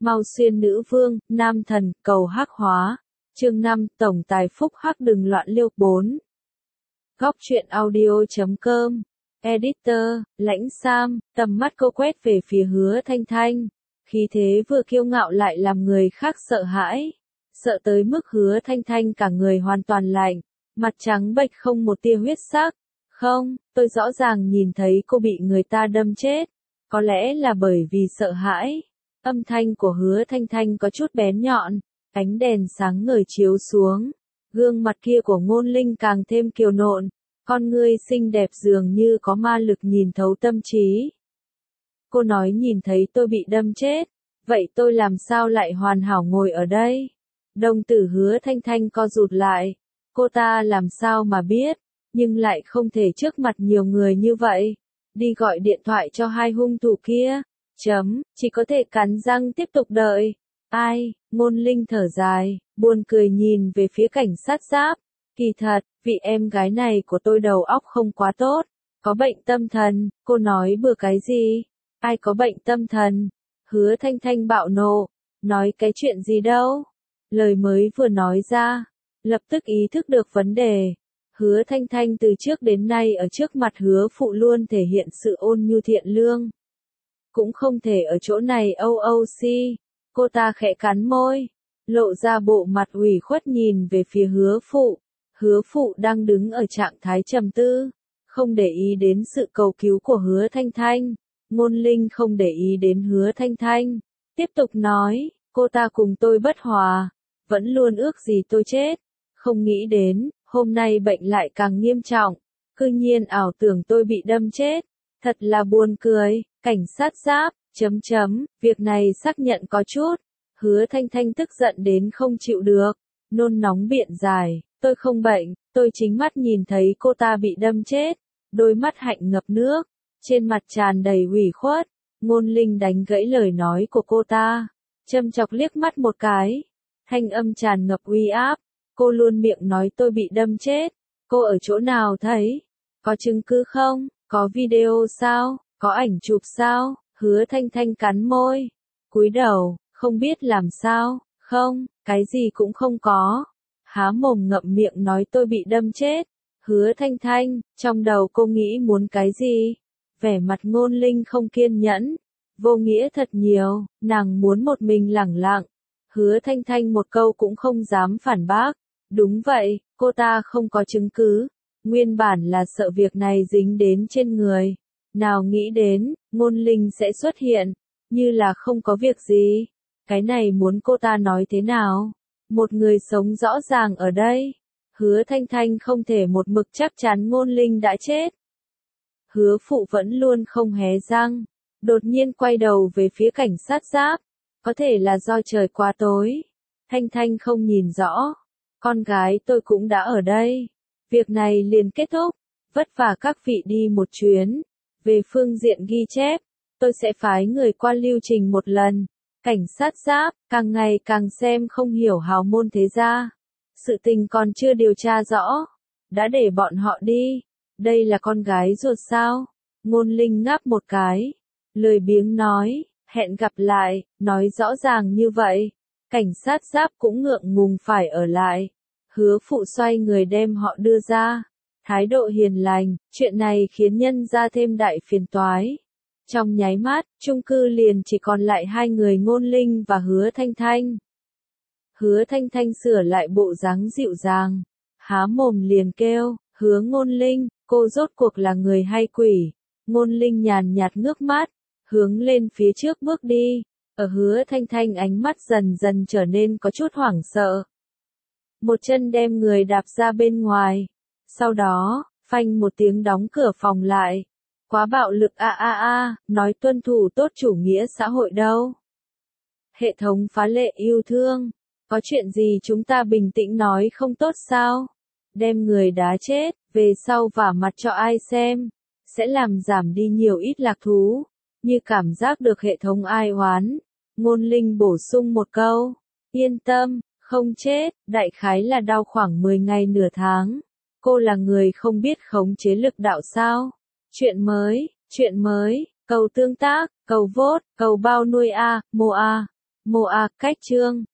Mau Xuyên nữ vương, nam thần, cầu hắc hóa. Chương 5, tổng tài phúc hắc đừng loạn liêu 4. Góc truyện audio.com. Editor, Lãnh Sam, tầm mắt cô quét về phía Hứa Thanh Thanh. Khí thế vừa kiêu ngạo lại làm người khác sợ hãi. Sợ tới mức Hứa Thanh Thanh cả người hoàn toàn lạnh, mặt trắng bệch không một tia huyết sắc. Không, tôi rõ ràng nhìn thấy cô bị người ta đâm chết. Có lẽ là bởi vì sợ hãi. Âm thanh của Hứa Thanh Thanh có chút bén nhọn, ánh đèn sáng ngời chiếu xuống. Gương mặt kia của Ngôn Linh càng thêm kiều nộn, con ngươi xinh đẹp dường như có ma lực nhìn thấu tâm trí. Cô nói nhìn thấy tôi bị đâm chết, vậy tôi làm sao lại hoàn hảo ngồi ở đây? Đồng tử Hứa Thanh Thanh co rụt lại, cô ta làm sao mà biết, nhưng lại không thể trước mặt nhiều người như vậy. Đi gọi điện thoại cho hai hung thủ kia. Chỉ có thể cắn răng tiếp tục đợi. Ai, Ngôn Linh thở dài, buồn cười nhìn về phía cảnh sát giáp. Kỳ thật, vị em gái này của tôi đầu óc không quá tốt, có bệnh tâm thần, cô nói bừa cái gì? Ai có bệnh tâm thần? Hứa Thanh Thanh bạo nộ, nói cái chuyện gì đâu? Lời mới vừa nói ra, lập tức ý thức được vấn đề. Hứa Thanh Thanh từ trước đến nay ở trước mặt Hứa Phụ luôn thể hiện sự ôn nhu thiện lương. Cũng không thể ở chỗ này OOC. Cô ta khẽ cắn môi, lộ ra bộ mặt ủy khuất nhìn về phía Hứa Phụ. Hứa Phụ đang đứng ở trạng thái trầm tư, không để ý đến sự cầu cứu của Hứa Thanh Thanh. Ngôn Linh không để ý đến Hứa Thanh Thanh, tiếp tục nói, cô ta cùng tôi bất hòa, vẫn luôn ước gì tôi chết. Không nghĩ đến, hôm nay bệnh lại càng nghiêm trọng, cư nhiên ảo tưởng tôi bị đâm chết. Thật là buồn cười. Cảnh sát giáp, việc này xác nhận có chút. Hứa Thanh Thanh tức giận đến không chịu được, nôn nóng biện giải, tôi không bệnh, tôi chính mắt nhìn thấy cô ta bị đâm chết. Đôi mắt hạnh ngập nước, trên mặt tràn đầy ủy khuất. Ngôn Linh đánh gãy lời nói của cô ta, châm chọc liếc mắt một cái, thanh âm tràn ngập uy áp. Cô luôn miệng nói tôi bị đâm chết, cô ở chỗ nào thấy? Có chứng cứ không? Có video sao? Có ảnh chụp sao? Hứa Thanh Thanh cắn môi, cúi đầu, không biết làm sao. Không, cái gì cũng không có. Há mồm ngậm miệng nói tôi bị đâm chết. Hứa Thanh Thanh, trong đầu cô nghĩ muốn cái gì? Vẻ mặt Ngôn Linh không kiên nhẫn, vô nghĩa thật nhiều, nàng muốn một mình lẳng lặng. Hứa Thanh Thanh một câu cũng không dám phản bác. Đúng vậy, cô ta không có chứng cứ. Nguyên bản là sợ việc này dính đến trên người. Nào nghĩ đến, Ngôn Linh sẽ xuất hiện, như là không có việc gì. Cái này muốn cô ta nói thế nào? Một người sống rõ ràng ở đây. Hứa Thanh Thanh không thể một mực chắc chắn Ngôn Linh đã chết. Hứa Phụ vẫn luôn không hé răng, đột nhiên quay đầu về phía cảnh sát giáp. Có thể là do trời quá tối. Thanh Thanh không nhìn rõ. Con gái tôi cũng đã ở đây. Việc này liền kết thúc. Vất vả các vị đi một chuyến. Về phương diện ghi chép, tôi sẽ phái người qua lưu trình một lần. Cảnh sát giáp, càng ngày càng xem không hiểu hào môn thế gia. Sự tình còn chưa điều tra rõ. Đã để bọn họ đi. Đây là con gái ruột sao? Ngôn Linh ngáp một cái. Lười biếng nói, hẹn gặp lại, nói rõ ràng như vậy. Cảnh sát giáp cũng ngượng ngùng phải ở lại. Hứa Phụ xoay người đem họ đưa ra. Thái độ hiền lành, chuyện này khiến nhân ra thêm đại phiền toái. Trong nháy mắt, chung cư liền chỉ còn lại hai người Ngôn Linh và Hứa Thanh Thanh. Hứa Thanh Thanh sửa lại bộ dáng dịu dàng, há mồm liền kêu, Hứa Ngôn Linh, cô rốt cuộc là người hay quỷ? Ngôn Linh nhàn nhạt ngước mắt, hướng lên phía trước bước đi. Ở Hứa Thanh Thanh ánh mắt dần dần trở nên có chút hoảng sợ. Một chân đem người đạp ra bên ngoài. Sau đó, phanh một tiếng đóng cửa phòng lại. Quá bạo lực nói tuân thủ tốt chủ nghĩa xã hội đâu. Hệ thống phá lệ yêu thương. Có chuyện gì chúng ta bình tĩnh nói không tốt sao? Đem người đá chết, về sau vả mặt cho ai xem. Sẽ làm giảm đi nhiều ít lạc thú. Như cảm giác được hệ thống ai oán. Ngôn Linh bổ sung một câu. Yên tâm, không chết, đại khái là đau khoảng 10 ngày nửa tháng. Cô là người không biết khống chế lực đạo sao? Chuyện mới, cầu tương tác, cầu vote, cầu bao nuôi mô Moa, cách chương